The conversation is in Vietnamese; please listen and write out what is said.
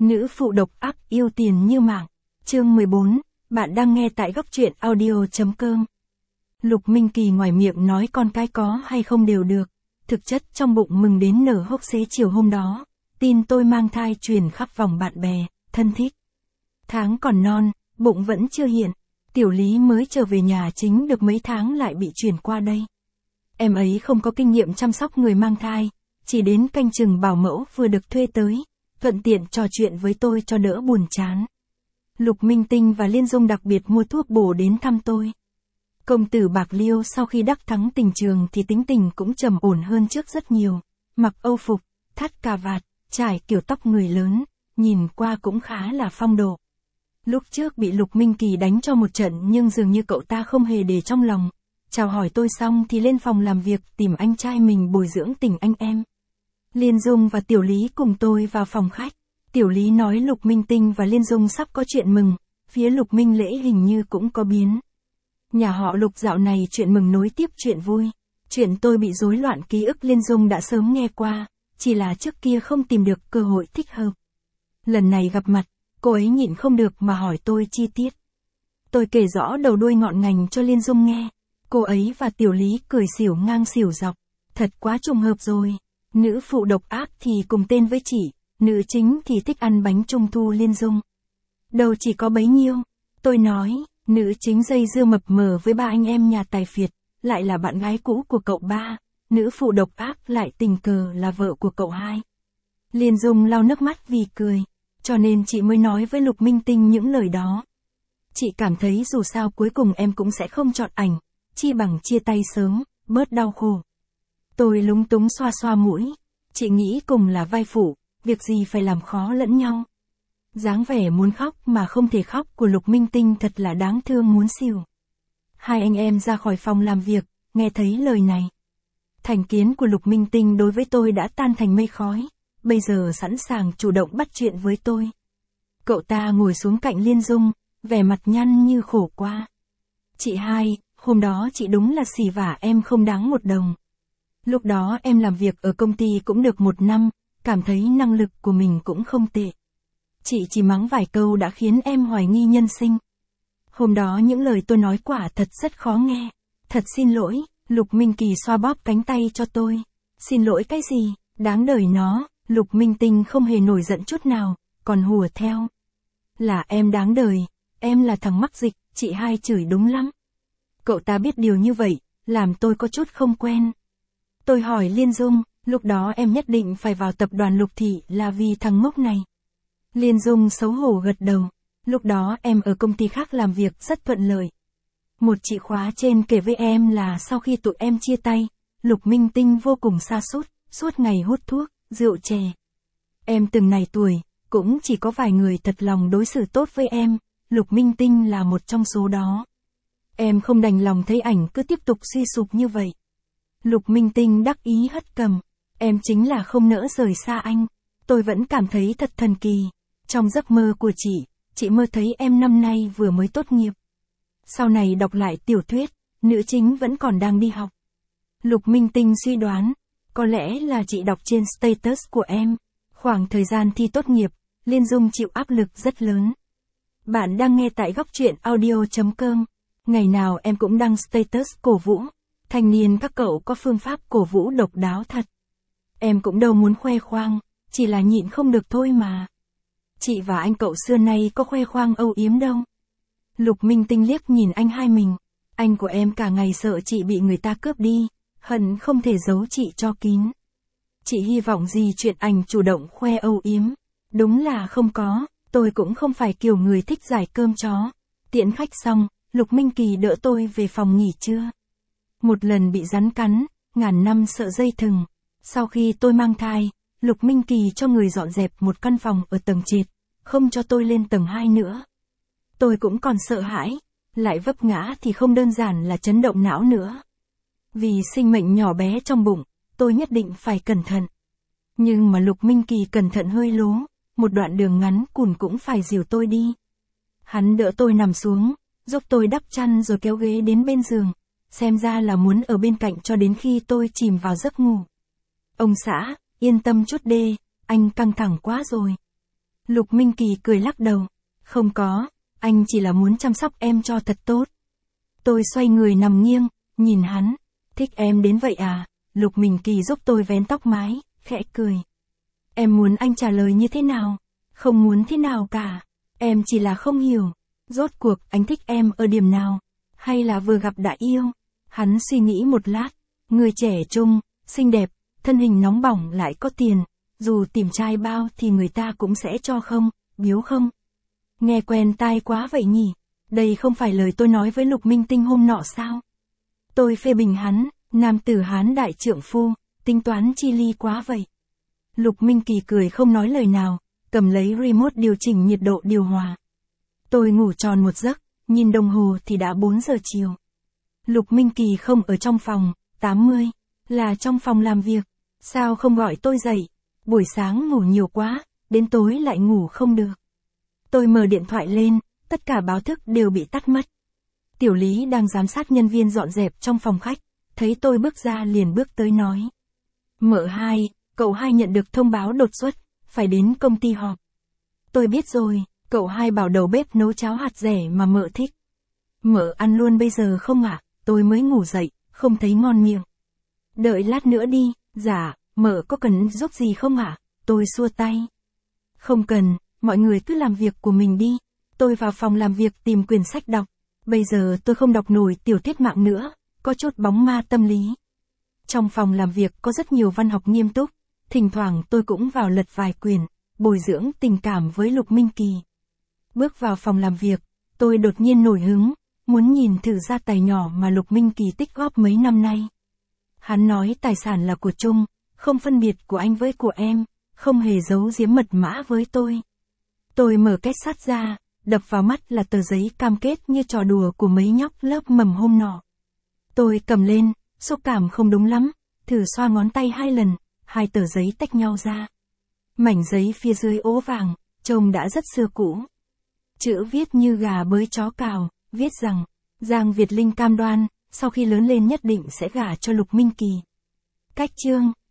Nữ phụ độc ác yêu tiền như mạng. Chương 14, bạn đang nghe tại góc truyện audio.com. Lục Minh Kỳ ngoài miệng nói con cái có hay không đều được, thực chất trong bụng mừng đến nở hốc xế chiều hôm đó, tin tôi mang thai truyền khắp vòng bạn bè, thân thích. Tháng còn non, bụng vẫn chưa hiện, Tiểu Lý mới trở về nhà chính được mấy tháng lại bị chuyển qua đây. Em ấy không có kinh nghiệm chăm sóc người mang thai, chỉ đến canh chừng bảo mẫu vừa được thuê tới, thuận tiện trò chuyện với tôi cho đỡ buồn chán. Lục Minh Tinh và Liên Dung đặc biệt mua thuốc bổ đến thăm tôi. Công tử Bạc Liêu sau khi đắc thắng tình trường thì tính tình cũng trầm ổn hơn trước rất nhiều, mặc âu phục, thắt cà vạt, trải kiểu tóc người lớn, nhìn qua cũng khá là phong độ. Lúc trước bị Lục Minh Kỳ đánh cho một trận nhưng dường như cậu ta không hề để trong lòng. Chào hỏi tôi xong thì lên phòng làm việc tìm anh trai mình bồi dưỡng tình anh em. Liên Dung và Tiểu Lý cùng tôi vào phòng khách. Tiểu Lý nói Lục Minh Tinh và Liên Dung sắp có chuyện mừng, phía Lục Minh Lễ hình như cũng có biến. Nhà họ Lục dạo này chuyện mừng nối tiếp chuyện vui. Chuyện tôi bị rối loạn ký ức Liên Dung đã sớm nghe qua, chỉ là trước kia không tìm được cơ hội thích hợp. Lần này gặp mặt, cô ấy nhịn không được mà hỏi tôi chi tiết. Tôi kể rõ đầu đuôi ngọn ngành cho Liên Dung nghe. Cô ấy và Tiểu Lý cười xỉu ngang xỉu dọc. Thật quá trùng hợp rồi. Nữ phụ độc ác thì cùng tên với chị, nữ chính thì thích ăn bánh trung thu Liên Dung. Đâu chỉ có bấy nhiêu. Tôi nói, nữ chính dây dưa mập mờ với ba anh em nhà tài phiệt, lại là bạn gái cũ của cậu ba. Nữ phụ độc ác lại tình cờ là vợ của cậu hai. Liên Dung lau nước mắt vì cười. Cho nên chị mới nói với Lục Minh Tinh những lời đó. Chị cảm thấy dù sao cuối cùng em cũng sẽ không chọn ảnh, chi bằng chia tay sớm, bớt đau khổ. Tôi lúng túng xoa xoa mũi. Chị nghĩ cùng là vai phụ, việc gì phải làm khó lẫn nhau. Dáng vẻ muốn khóc mà không thể khóc của Lục Minh Tinh thật là đáng thương muốn xỉu. Hai anh em ra khỏi phòng làm việc, nghe thấy lời này. Thành kiến của Lục Minh Tinh đối với tôi đã tan thành mây khói, bây giờ sẵn sàng chủ động bắt chuyện với tôi. Cậu ta ngồi xuống cạnh Liên Dung, vẻ mặt nhăn như khổ qua. Chị hai, hôm đó chị đúng là xỉ vả em không đáng một đồng. Lúc đó em làm việc ở công ty cũng được 1 năm, cảm thấy năng lực của mình cũng không tệ. Chị chỉ mắng vài câu đã khiến em hoài nghi nhân sinh. Hôm đó những lời tôi nói quả thật rất khó nghe. Thật xin lỗi, Lục Minh Kỳ xoa bóp cánh tay cho tôi. Xin lỗi cái gì, đáng đời nó. Lục Minh Tinh không hề nổi giận chút nào, còn hùa theo. Là em đáng đời, em là thằng mắc dịch, chị hai chửi đúng lắm. Cậu ta biết điều như vậy, làm tôi có chút không quen. Tôi hỏi Liên Dung, lúc đó em nhất định phải vào tập đoàn Lục Thị là vì thằng ngốc này. Liên Dung xấu hổ gật đầu, lúc đó em ở công ty khác làm việc rất thuận lợi. Một chị khóa trên kể với em là sau khi tụi em chia tay, Lục Minh Tinh vô cùng sa sút, suốt ngày hút thuốc, rượu chè. Em từng này tuổi, cũng chỉ có vài người thật lòng đối xử tốt với em, Lục Minh Tinh là một trong số đó. Em không đành lòng thấy ảnh cứ tiếp tục suy sụp như vậy. Lục Minh Tinh đắc ý hất cầm, em chính là không nỡ rời xa anh. Tôi vẫn cảm thấy thật thần kỳ. Trong giấc mơ của chị mơ thấy em năm nay vừa mới tốt nghiệp. Sau này đọc lại tiểu thuyết, nữ chính vẫn còn đang đi học. Lục Minh Tinh suy đoán, có lẽ là chị đọc trên status của em. Khoảng thời gian thi tốt nghiệp, Liên Dung chịu áp lực rất lớn. Bạn đang nghe tại góc truyện audio.com. Ngày nào em cũng đăng status cổ vũ. Thanh niên các cậu có phương pháp cổ vũ độc đáo thật. Em cũng đâu muốn khoe khoang, chỉ là nhịn không được thôi mà. Chị và anh cậu xưa nay có khoe khoang âu yếm đâu. Lục Minh Tinh liếc nhìn anh hai mình. Anh của em cả ngày sợ chị bị người ta cướp đi, hận không thể giấu chị cho kín. Chị hy vọng gì chuyện ảnh chủ động khoe âu yếm. Đúng là không có, tôi cũng không phải kiểu người thích giải cơm chó. Tiễn khách xong, Lục Minh Kỳ đỡ tôi về phòng nghỉ trưa. Một lần bị rắn cắn, ngàn năm sợ dây thừng. Sau khi tôi mang thai, Lục Minh Kỳ cho người dọn dẹp một căn phòng ở tầng trệt, không cho tôi lên tầng 2 nữa. Tôi cũng còn sợ hãi, lại vấp ngã thì không đơn giản là chấn động não nữa. Vì sinh mệnh nhỏ bé trong bụng, tôi nhất định phải cẩn thận. Nhưng mà Lục Minh Kỳ cẩn thận hơi lố, một đoạn đường ngắn cùn cũng phải dìu tôi đi. Hắn đỡ tôi nằm xuống, giúp tôi đắp chăn rồi kéo ghế đến bên giường, xem ra là muốn ở bên cạnh cho đến khi tôi chìm vào giấc ngủ. Ông xã, yên tâm chút đê, anh căng thẳng quá rồi. Lục Minh Kỳ cười lắc đầu. Không có, anh chỉ là muốn chăm sóc em cho thật tốt. Tôi xoay người nằm nghiêng, nhìn hắn. Thích em đến vậy à? Lục Minh Kỳ giúp tôi vén tóc mái, khẽ cười. Em muốn anh trả lời như thế nào? Không muốn thế nào cả. Em chỉ là không hiểu. Rốt cuộc anh thích em ở điểm nào? Hay là vừa gặp đã yêu? Hắn suy nghĩ một lát. Người trẻ trung, xinh đẹp, thân hình nóng bỏng lại có tiền. Dù tìm trai bao thì người ta cũng sẽ cho không, biếu không? Nghe quen tai quá vậy nhỉ? Đây không phải lời tôi nói với Lục Minh Tinh hôm nọ sao? Tôi phê bình hắn, nam tử Hán đại trượng phu, tính toán chi ly quá vậy. Lục Minh Kỳ cười không nói lời nào, cầm lấy remote điều chỉnh nhiệt độ điều hòa. Tôi ngủ tròn một giấc, nhìn đồng hồ thì đã 4 giờ chiều. Lục Minh Kỳ không ở trong phòng, 80, là trong phòng làm việc. Sao không gọi tôi dậy? Buổi sáng ngủ nhiều quá, đến tối lại ngủ không được. Tôi mở điện thoại lên, tất cả báo thức đều bị tắt mất. Tiểu Lý đang giám sát nhân viên dọn dẹp trong phòng khách, thấy tôi bước ra liền bước tới nói. Mợ hai, cậu hai nhận được thông báo đột xuất, phải đến công ty họp. Tôi biết rồi, cậu hai bảo đầu bếp nấu cháo hạt dẻ mà mợ thích. Mợ ăn luôn bây giờ không ạ? Tôi mới ngủ dậy, không thấy ngon miệng. Đợi lát nữa đi, dạ, mợ có cần giúp gì không ạ? Tôi xua tay. Không cần, mọi người cứ làm việc của mình đi. Tôi vào phòng làm việc tìm quyển sách đọc. Bây giờ tôi không đọc nổi tiểu thuyết mạng nữa, có chút bóng ma tâm lý. Trong phòng làm việc có rất nhiều văn học nghiêm túc, thỉnh thoảng tôi cũng vào lật vài quyển, bồi dưỡng tình cảm với Lục Minh Kỳ. Bước vào phòng làm việc, tôi đột nhiên nổi hứng, muốn nhìn thử gia tài nhỏ mà Lục Minh Kỳ tích góp mấy năm nay. Hắn nói tài sản là của chung, không phân biệt của anh với của em, không hề giấu giếm mật mã với tôi. Tôi mở két sắt ra, đập vào mắt là tờ giấy cam kết như trò đùa của mấy nhóc lớp mầm hôm nọ. Tôi cầm lên, xúc cảm không đúng lắm, thử xoa ngón tay 2 lần, 2 tờ giấy tách nhau ra. Mảnh giấy phía dưới ố vàng, trông đã rất xưa cũ. Chữ viết như gà bới chó cào, viết rằng, Giang Việt Linh cam đoan, sau khi lớn lên nhất định sẽ gả cho Lục Minh Kỳ. Cách chương